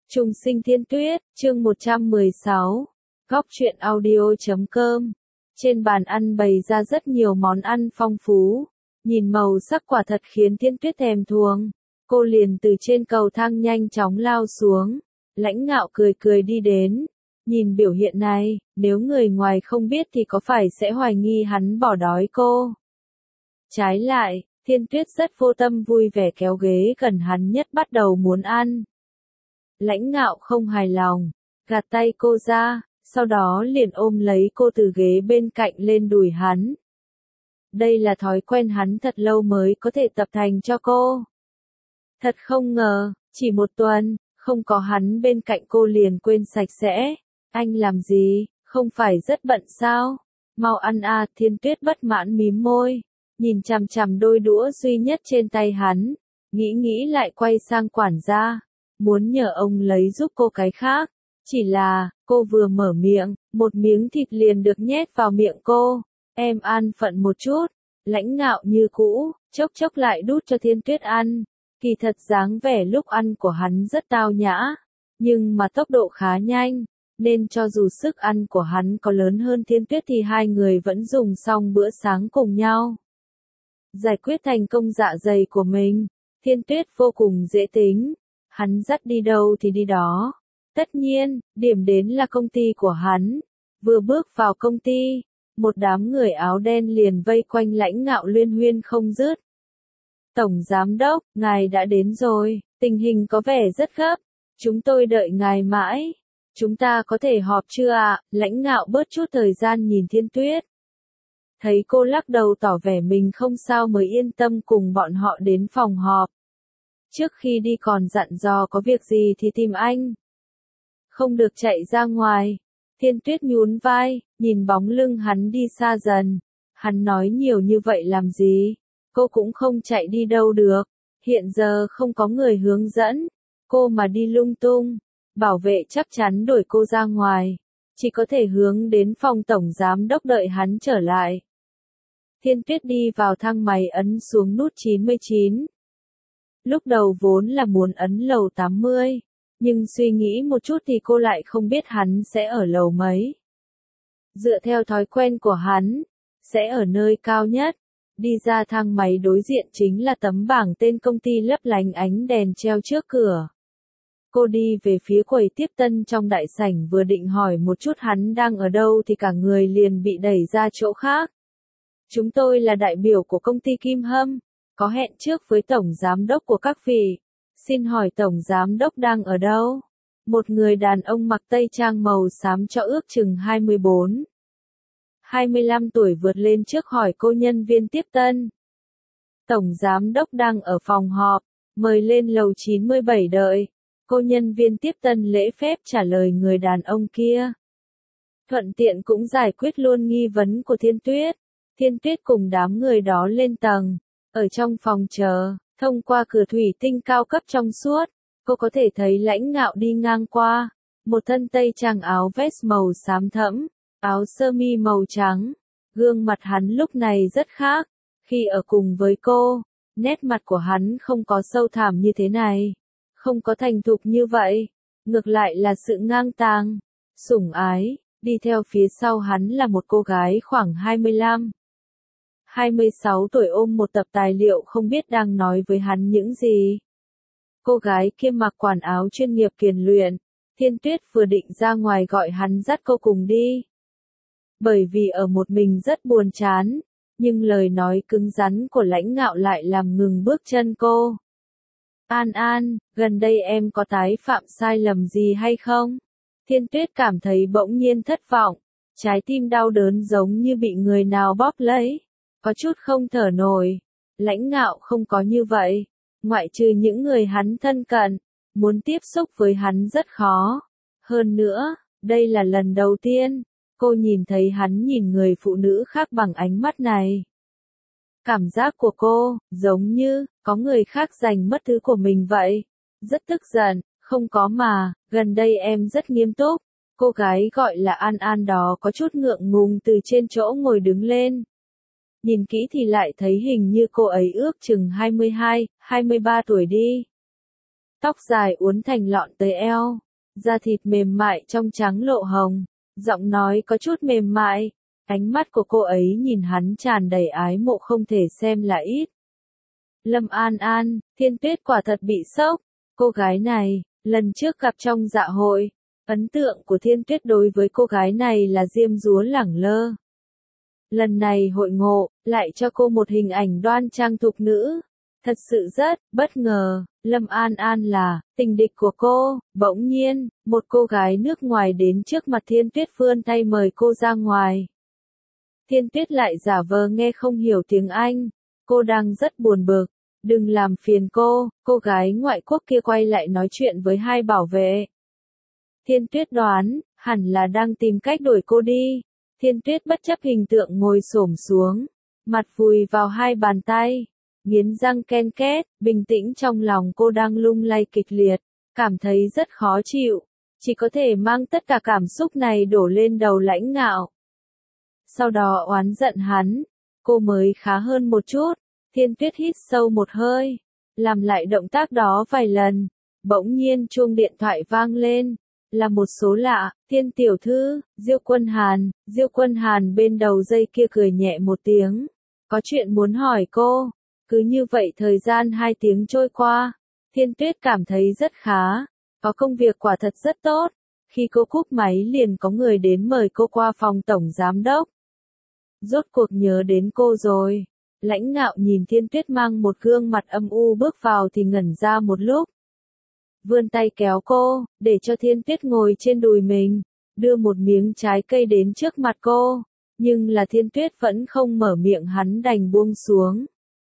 Trùng sinh thiên tuyết, chương 116. Góc truyện audio.com. Trên bàn ăn bày ra rất nhiều món ăn phong phú. Nhìn màu sắc quả thật khiến thiên tuyết thèm thuồng. Cô liền từ trên cầu thang nhanh chóng lao xuống. Lãnh Ngạo cười cười đi đến. Nhìn biểu hiện này, nếu người ngoài không biết thì có phải sẽ hoài nghi hắn bỏ đói cô. Trái lại, thiên tuyết rất vô tâm vui vẻ kéo ghế gần hắn nhất bắt đầu muốn ăn. Lãnh Ngạo không hài lòng, gạt tay cô ra, sau đó liền ôm lấy cô từ ghế bên cạnh lên đùi hắn. Đây là thói quen hắn thật lâu mới có thể tập thành cho cô. Thật không ngờ, chỉ một tuần, không có hắn bên cạnh cô liền quên sạch sẽ. Anh làm gì, không phải rất bận sao? Mau ăn à, thiên tuyết bất mãn mím môi, nhìn chằm chằm đôi đũa duy nhất trên tay hắn, nghĩ lại quay sang quản gia. Muốn nhờ ông lấy giúp cô cái khác. Chỉ là, cô vừa mở miệng, một miếng thịt liền được nhét vào miệng cô. Em an phận một chút. Lãnh Ngạo như cũ, chốc lại đút cho thiên tuyết ăn. Kỳ thật dáng vẻ lúc ăn của hắn rất tao nhã. Nhưng mà tốc độ khá nhanh. Nên cho dù sức ăn của hắn có lớn hơn thiên tuyết thì hai người vẫn dùng xong bữa sáng cùng nhau. Giải quyết thành công dạ dày của mình. Thiên tuyết vô cùng dễ tính. Hắn dắt đi đâu thì đi đó. Tất nhiên, điểm đến là công ty của hắn. Vừa bước vào công ty, một đám người áo đen liền vây quanh Lãnh Ngạo luyên huyên không dứt. Tổng giám đốc, ngài đã đến rồi, tình hình có vẻ rất gấp. Chúng tôi đợi ngài mãi. Chúng ta có thể họp chưa ạ? Lãnh Ngạo bớt chút thời gian nhìn thiên tuyết. Thấy cô lắc đầu tỏ vẻ mình không sao mới yên tâm cùng bọn họ đến phòng họp. Trước khi đi còn dặn dò có việc gì thì tìm anh. Không được chạy ra ngoài. Thiên tuyết nhún vai, nhìn bóng lưng hắn đi xa dần. Hắn nói nhiều như vậy làm gì? Cô cũng không chạy đi đâu được. Hiện giờ không có người hướng dẫn. Cô mà đi lung tung. Bảo vệ chắc chắn đuổi cô ra ngoài. Chỉ có thể hướng đến phòng tổng giám đốc đợi hắn trở lại. Thiên tuyết đi vào thang máy ấn xuống nút 99. Lúc đầu vốn là muốn ấn lầu 80, nhưng suy nghĩ một chút thì cô lại không biết hắn sẽ ở lầu mấy. Dựa theo thói quen của hắn, sẽ ở nơi cao nhất. Đi ra thang máy đối diện chính là tấm bảng tên công ty lấp lánh ánh đèn treo trước cửa. Cô đi về phía quầy tiếp tân trong đại sảnh vừa định hỏi một chút hắn đang ở đâu thì cả người liền bị đẩy ra chỗ khác. Chúng tôi là đại biểu của công ty Kim Hâm. Có hẹn trước với tổng giám đốc của các vị. Xin hỏi tổng giám đốc đang ở đâu? Một người đàn ông mặc tây trang màu xám cho ước chừng 24, 25 tuổi vượt lên trước hỏi cô nhân viên tiếp tân. Tổng giám đốc đang ở phòng họp, mời lên lầu 97 đợi. Cô nhân viên tiếp tân lễ phép trả lời người đàn ông kia. Thuận tiện cũng giải quyết luôn nghi vấn của Thiên Tuyết. Thiên Tuyết cùng đám người đó lên tầng. Ở trong phòng chờ, thông qua cửa thủy tinh cao cấp trong suốt, cô có thể thấy Lãnh Ngạo đi ngang qua. Một thân tây trang áo vest màu xám thẫm, áo sơ mi màu trắng. Gương mặt hắn lúc này rất khác. Khi ở cùng với cô, nét mặt của hắn không có sâu thẳm như thế này. Không có thành thục như vậy. Ngược lại là sự ngang tàng, sủng ái. Đi theo phía sau hắn là một cô gái khoảng 25, 26 tuổi ôm một tập tài liệu không biết đang nói với hắn những gì. Cô gái kia mặc quần áo chuyên nghiệp kiền luyện. Thiên tuyết vừa định ra ngoài gọi hắn dắt cô cùng đi. Bởi vì ở một mình rất buồn chán. Nhưng lời nói cứng rắn của Lãnh Ngạo lại làm ngừng bước chân cô. An, gần đây em có tái phạm sai lầm gì hay không? Thiên tuyết cảm thấy bỗng nhiên thất vọng. Trái tim đau đớn giống như bị người nào bóp lấy. Có chút không thở nổi. Lãnh Ngạo không có như vậy. Ngoại trừ những người hắn thân cận, muốn tiếp xúc với hắn rất khó. Hơn nữa, đây là lần đầu tiên, cô nhìn thấy hắn nhìn người phụ nữ khác bằng ánh mắt này. Cảm giác của cô, giống như, có người khác giành mất thứ của mình vậy. Rất tức giận, không có mà, gần đây em rất nghiêm túc. Cô gái gọi là An đó có chút ngượng ngùng từ trên chỗ ngồi đứng lên. Nhìn kỹ thì lại thấy hình như cô ấy ước chừng 22, 23 tuổi đi. tóc dài uốn thành lọn tới eo, da thịt mềm mại trong trắng lộ hồng, giọng nói có chút mềm mại, ánh mắt của cô ấy nhìn hắn tràn đầy ái mộ không thể xem là ít. Lâm An An, Thiên Tuyết quả thật bị sốc, cô gái này, lần trước gặp trong dạ hội, ấn tượng của Thiên Tuyết đối với cô gái này là diêm dúa lẳng lơ. Lần này hội ngộ, lại cho cô một hình ảnh đoan trang thục nữ. Thật sự rất bất ngờ, Lâm An An là tình địch của cô. Bỗng nhiên, một cô gái nước ngoài đến trước mặt Thiên Tuyết vươn tay mời cô ra ngoài. Thiên Tuyết lại giả vờ nghe không hiểu tiếng Anh. Cô đang rất buồn bực. Đừng làm phiền cô gái ngoại quốc kia quay lại nói chuyện với hai bảo vệ. Thiên Tuyết đoán, hẳn là đang tìm cách đuổi cô đi. Thiên Tuyết bất chấp hình tượng ngồi xổm xuống, mặt vùi vào hai bàn tay, nghiến răng ken két, bình tĩnh trong lòng cô đang lung lay kịch liệt, cảm thấy rất khó chịu, chỉ có thể mang tất cả cảm xúc này đổ lên đầu Lãnh Ngạo. Sau đó oán giận hắn, cô mới khá hơn một chút. Thiên Tuyết hít sâu một hơi, làm lại động tác đó vài lần, bỗng nhiên chuông điện thoại vang lên. Là một số lạ, Thiên tiểu thư, Diêu Quân Hàn bên đầu dây kia cười nhẹ một tiếng. Có chuyện muốn hỏi cô. Cứ như vậy thời gian 2 tiếng trôi qua, Thiên Tuyết cảm thấy rất khá, có công việc quả thật rất tốt. Khi cô cúp máy liền có người đến mời cô qua phòng tổng giám đốc. Rốt cuộc nhớ đến cô rồi. Lãnh Ngạo nhìn Thiên Tuyết mang một gương mặt âm u bước vào thì ngẩn ra một lúc. Vươn tay kéo cô, để cho Thiên Tuyết ngồi trên đùi mình, đưa một miếng trái cây đến trước mặt cô, nhưng là Thiên Tuyết vẫn không mở miệng, hắn đành buông xuống.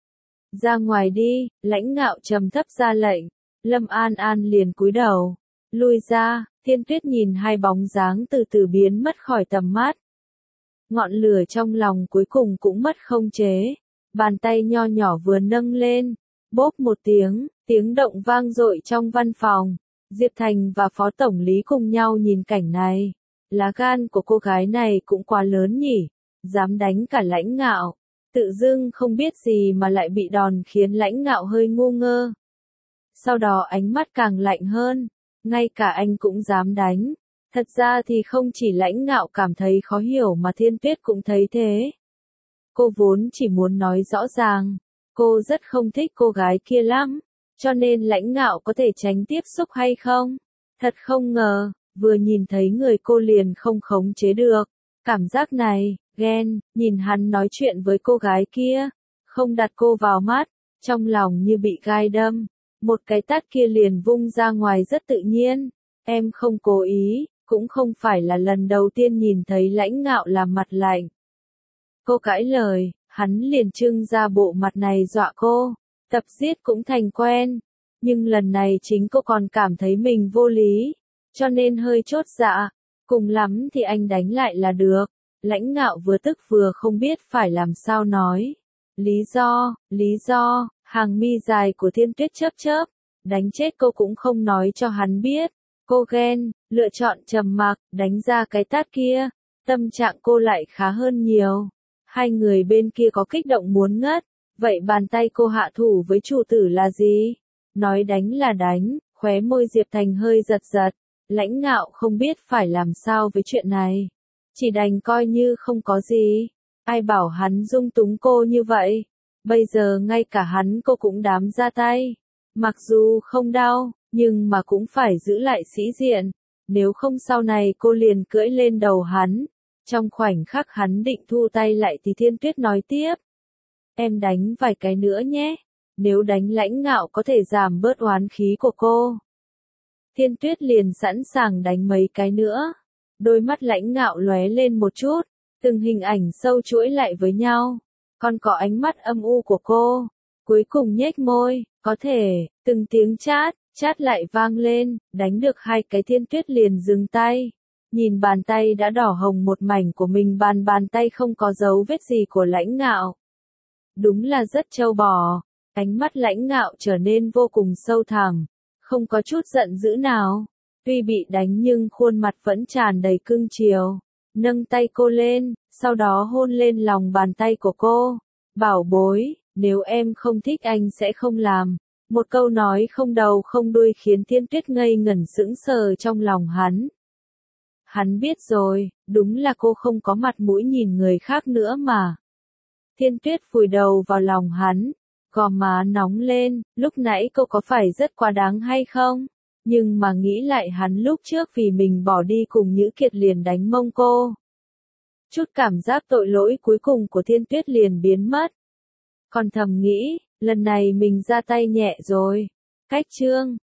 Ra ngoài đi, Lãnh Ngạo trầm thấp ra lệnh, Lâm An An liền cúi đầu, lui ra. Thiên Tuyết nhìn hai bóng dáng từ từ biến mất khỏi tầm mắt. Ngọn lửa trong lòng cuối cùng cũng mất không chế, bàn tay nho nhỏ vừa nâng lên, bốp một tiếng. Tiếng động vang dội trong văn phòng, Diệp Thành và Phó Tổng lý cùng nhau nhìn cảnh này. Lá gan của cô gái này cũng quá lớn nhỉ, dám đánh cả Lãnh Ngạo. Tự dưng không biết gì mà lại bị đòn khiến Lãnh Ngạo hơi ngu ngơ. Sau đó ánh mắt càng lạnh hơn, ngay cả anh cũng dám đánh. Thật ra thì không chỉ Lãnh Ngạo cảm thấy khó hiểu mà Thiên Tuyết cũng thấy thế. Cô vốn chỉ muốn nói rõ ràng, cô rất không thích cô gái kia lắm. Cho nên Lãnh Ngạo có thể tránh tiếp xúc hay không? Thật không ngờ, vừa nhìn thấy người cô liền không khống chế được. Cảm giác này, ghen, nhìn hắn nói chuyện với cô gái kia, không đặt cô vào mắt, trong lòng như bị gai đâm. Một cái tát kia liền vung ra ngoài rất tự nhiên. Em không cố ý, cũng không phải là lần đầu tiên nhìn thấy Lãnh Ngạo làm mặt lạnh. Cô cãi lời, hắn liền trưng ra bộ mặt này dọa cô. Tập giết cũng thành quen, nhưng lần này chính cô còn cảm thấy mình vô lý, cho nên hơi chốt dạ, cùng lắm thì anh đánh lại là được. Lãnh Ngạo vừa tức vừa không biết phải làm sao nói. Lý do, hàng mi dài của Thiên Tuyết chớp chớp, đánh chết cô cũng không nói cho hắn biết. Cô ghen, lựa chọn trầm mặc, đánh ra cái tát kia, tâm trạng cô lại khá hơn nhiều. Hai người bên kia có kích động muốn ngất. Vậy bàn tay cô hạ thủ với chủ tử là gì? Nói đánh là đánh, khóe môi Diệp Thành hơi giật giật. Lãnh Ngạo không biết phải làm sao với chuyện này. Chỉ đành coi như không có gì. Ai bảo hắn dung túng cô như vậy? Bây giờ ngay cả hắn cô cũng dám ra tay. Mặc dù không đau, nhưng mà cũng phải giữ lại sĩ diện. Nếu không sau này cô liền cưỡi lên đầu hắn. Trong khoảnh khắc hắn định thu tay lại thì Thiên Tuyết nói tiếp. Em đánh vài cái nữa nhé. Nếu đánh Lãnh Ngạo có thể giảm bớt oán khí của cô. Thiên Tuyết liền sẵn sàng đánh mấy cái nữa. Đôi mắt Lãnh Ngạo lóe lên một chút. Từng hình ảnh sâu chuỗi lại với nhau. Còn có ánh mắt âm u của cô. Cuối cùng nhếch môi. Có thể, từng tiếng chát lại vang lên. Đánh được 2 cái Thiên Tuyết liền dừng tay. Nhìn bàn tay đã đỏ hồng một mảnh của mình, bàn tay không có dấu vết gì của Lãnh Ngạo. Đúng là rất trâu bò. Ánh mắt Lãnh Ngạo trở nên vô cùng sâu thẳm, không có chút giận dữ nào. Tuy bị đánh nhưng khuôn mặt vẫn tràn đầy cưng chiều. Nâng tay cô lên, sau đó hôn lên lòng bàn tay của cô. Bảo bối, nếu em không thích anh sẽ không làm. Một câu nói không đầu không đuôi khiến Thiên Tuyết ngây ngẩn sững sờ trong lòng hắn. Hắn biết rồi, đúng là cô không có mặt mũi nhìn người khác nữa mà. Thiên Tuyết vùi đầu vào lòng hắn, gò má nóng lên, lúc nãy cô có phải rất quá đáng hay không? Nhưng mà nghĩ lại hắn lúc trước vì mình bỏ đi cùng Nhữ Kiệt liền đánh mông cô. Chút cảm giác tội lỗi cuối cùng của Thiên Tuyết liền biến mất. Còn thầm nghĩ, lần này mình ra tay nhẹ rồi. Cách chương